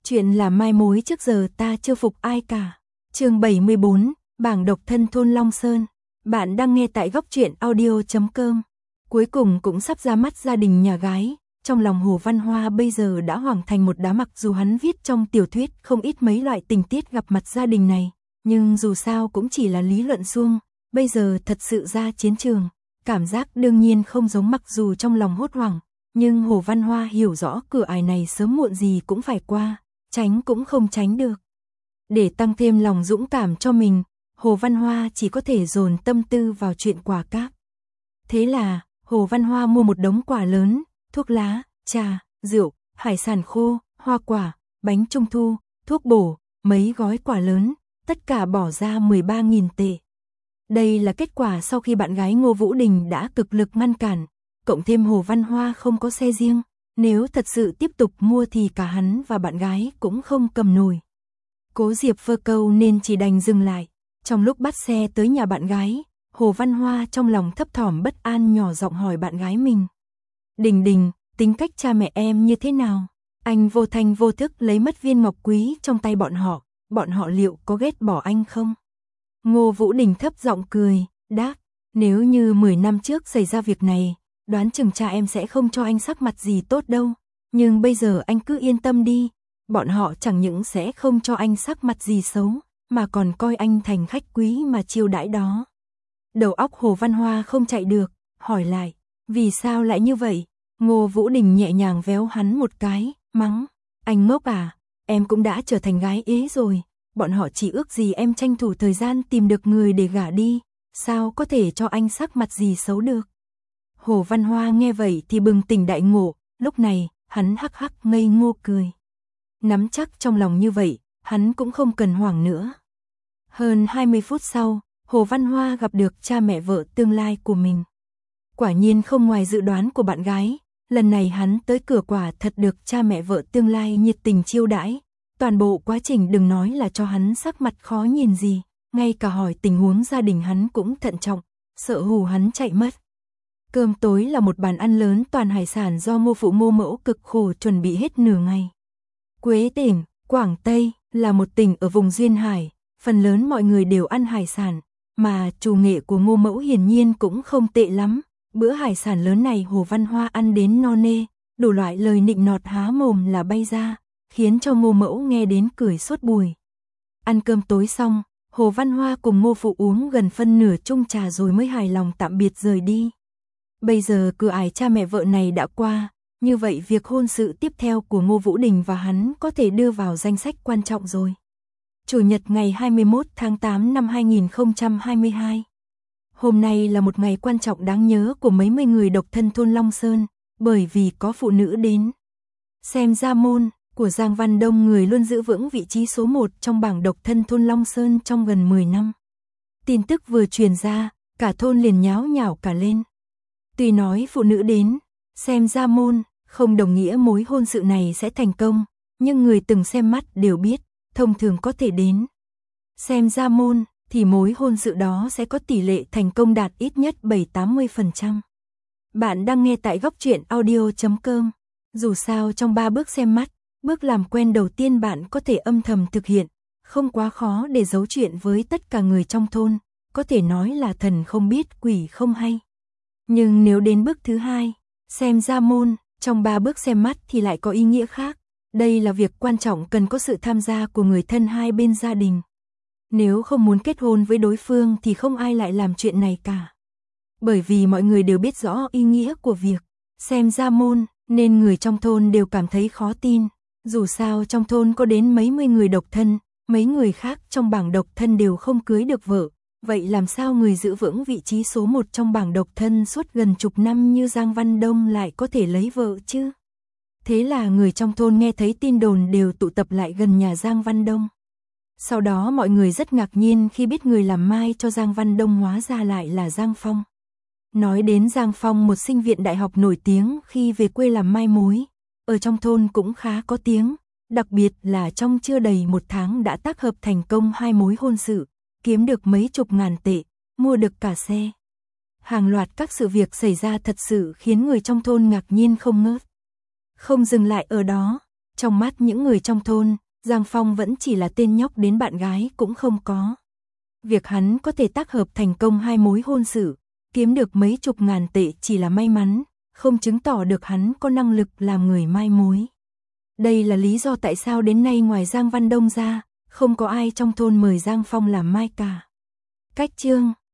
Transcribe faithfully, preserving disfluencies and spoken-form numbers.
Chuyện là mai mối trước giờ ta chưa phục ai cả. Chương bảy mươi bốn, bảng độc thân thôn Long Sơn. Bạn đang nghe tại góc truyện audio chấm com. Cuối cùng cũng sắp ra mắt gia đình nhà gái. Trong lòng Hồ Văn Hoa bây giờ đã hoàn thành một đá, mặc dù hắn viết trong tiểu thuyết không ít mấy loại tình tiết gặp mặt gia đình này, nhưng dù sao cũng chỉ là lý luận suông, bây giờ thật sự ra chiến trường, cảm giác đương nhiên không giống, mặc dù trong lòng hốt hoảng, nhưng Hồ Văn Hoa hiểu rõ cửa ải này sớm muộn gì cũng phải qua, tránh cũng không tránh được. Để tăng thêm lòng dũng cảm cho mình, Hồ Văn Hoa chỉ có thể dồn tâm tư vào chuyện quà cáp. Thế là, Hồ Văn Hoa mua một đống quà lớn, thuốc lá, trà, rượu, hải sản khô, hoa quả, bánh trung thu, thuốc bổ, mấy gói quà lớn, tất cả bỏ ra mười ba nghìn tệ. Đây là kết quả sau khi bạn gái Ngô Vũ Đình đã cực lực ngăn cản, cộng thêm Hồ Văn Hoa không có xe riêng, nếu thật sự tiếp tục mua thì cả hắn và bạn gái cũng không cầm nổi. Cố Diệp vơ câu nên chỉ đành dừng lại. Trong lúc bắt xe tới nhà bạn gái, Hồ Văn Hoa trong lòng thấp thỏm bất an nhỏ giọng hỏi bạn gái mình. Đình Đình, tính cách cha mẹ em như thế nào? Anh vô thanh vô thức lấy mất viên ngọc quý trong tay bọn họ, bọn họ liệu có ghét bỏ anh không? Ngô Vũ Đình thấp giọng cười, đáp, nếu như mười năm trước xảy ra việc này, đoán chừng cha em sẽ không cho anh sắc mặt gì tốt đâu, nhưng bây giờ anh cứ yên tâm đi, bọn họ chẳng những sẽ không cho anh sắc mặt gì xấu, mà còn coi anh thành khách quý mà chiêu đãi đó. Đầu óc Hồ Văn Hoa không chạy được, hỏi lại, vì sao lại như vậy? Ngô Vũ Đình nhẹ nhàng véo hắn một cái, mắng, anh ngốc à, em cũng đã trở thành gái ế rồi, bọn họ chỉ ước gì em tranh thủ thời gian tìm được người để gả đi, sao có thể cho anh sắc mặt gì xấu được. Hồ Văn Hoa nghe vậy thì bừng tỉnh đại ngộ, lúc này, hắn hắc hắc ngây ngô cười. Nắm chắc trong lòng như vậy, hắn cũng không cần hoảng nữa. Hơn hai mươi phút sau, Hồ Văn Hoa gặp được cha mẹ vợ tương lai của mình. Quả nhiên không ngoài dự đoán của bạn gái, lần này hắn tới cửa quả thật được cha mẹ vợ tương lai nhiệt tình chiêu đãi. Toàn bộ quá trình đừng nói là cho hắn sắc mặt khó nhìn gì, ngay cả hỏi tình huống gia đình hắn cũng thận trọng, sợ hù hắn chạy mất. Cơm tối là một bàn ăn lớn toàn hải sản do Ngô phụ Ngô mẫu cực khổ chuẩn bị hết nửa ngày. Quế tỉnh, Quảng Tây là một tỉnh ở vùng duyên hải, phần lớn mọi người đều ăn hải sản, mà chủ nghệ của Ngô mẫu hiển nhiên cũng không tệ lắm. Bữa hải sản lớn này Hồ Văn Hoa ăn đến no nê, đủ loại lời nịnh nọt há mồm là bay ra, khiến cho Ngô mẫu nghe đến cười suốt buổi. Ăn cơm tối xong, Hồ Văn Hoa cùng Ngô phụ uống gần phân nửa chung trà rồi mới hài lòng tạm biệt rời đi. Bây giờ cửa ải cha mẹ vợ này đã qua, như vậy việc hôn sự tiếp theo của Ngô Vũ Đình và hắn có thể đưa vào danh sách quan trọng rồi. Chủ nhật ngày hai mươi mốt tháng tám năm hai nghìn không trăm hai mươi hai. Hôm nay là một ngày quan trọng đáng nhớ của mấy mươi người độc thân thôn Long Sơn, bởi vì có phụ nữ đến xem gia môn của Giang Văn Đông, người luôn giữ vững vị trí số một trong bảng độc thân thôn Long Sơn trong gần mười năm. Tin tức vừa truyền ra, cả thôn liền nháo nhào cả lên. Tuy nói phụ nữ đến xem gia môn không đồng nghĩa mối hôn sự này sẽ thành công, nhưng người từng xem mắt đều biết, thông thường có thể đến xem gia môn thì mối hôn sự đó sẽ có tỷ lệ thành công đạt ít nhất bảy đến tám mươi phần trăm. Bạn đang nghe tại góc truyện audio chấm com. Dù sao trong ba bước xem mắt, bước làm quen đầu tiên bạn có thể âm thầm thực hiện, không quá khó để giấu chuyện với tất cả người trong thôn, có thể nói là thần không biết quỷ không hay. Nhưng nếu đến bước thứ hai, xem gia môn, trong ba bước xem mắt thì lại có ý nghĩa khác. Đây là việc quan trọng cần có sự tham gia của người thân hai bên gia đình. Nếu không muốn kết hôn với đối phương thì không ai lại làm chuyện này cả. Bởi vì mọi người đều biết rõ ý nghĩa của việc xem gia môn, nên người trong thôn đều cảm thấy khó tin. Dù sao trong thôn có đến mấy mươi người độc thân, mấy người khác trong bảng độc thân đều không cưới được vợ. Vậy làm sao người giữ vững vị trí số một trong bảng độc thân suốt gần chục năm như Giang Văn Đông lại có thể lấy vợ chứ? Thế là người trong thôn nghe thấy tin đồn đều tụ tập lại gần nhà Giang Văn Đông. Sau đó mọi người rất ngạc nhiên khi biết người làm mai cho Giang Văn Đông hóa ra lại là Giang Phong. Nói đến Giang Phong, một sinh viên đại học nổi tiếng khi về quê làm mai mối, ở trong thôn cũng khá có tiếng, đặc biệt là trong chưa đầy một tháng đã tác hợp thành công hai mối hôn sự, kiếm được mấy chục ngàn tệ, mua được cả xe. Hàng loạt các sự việc xảy ra thật sự khiến người trong thôn ngạc nhiên không ngớt. Không dừng lại ở đó, Trong mắt những người trong thôn, Giang Phong vẫn chỉ là tên nhóc đến bạn gái cũng không có. Việc hắn có thể tác hợp thành công hai mối hôn sự, kiếm được mấy chục ngàn tệ chỉ là may mắn, không chứng tỏ được hắn có năng lực làm người mai mối. Đây là lý do tại sao đến nay ngoài Giang Văn Đông ra, không có ai trong thôn mời Giang Phong làm mai cả. Cách chương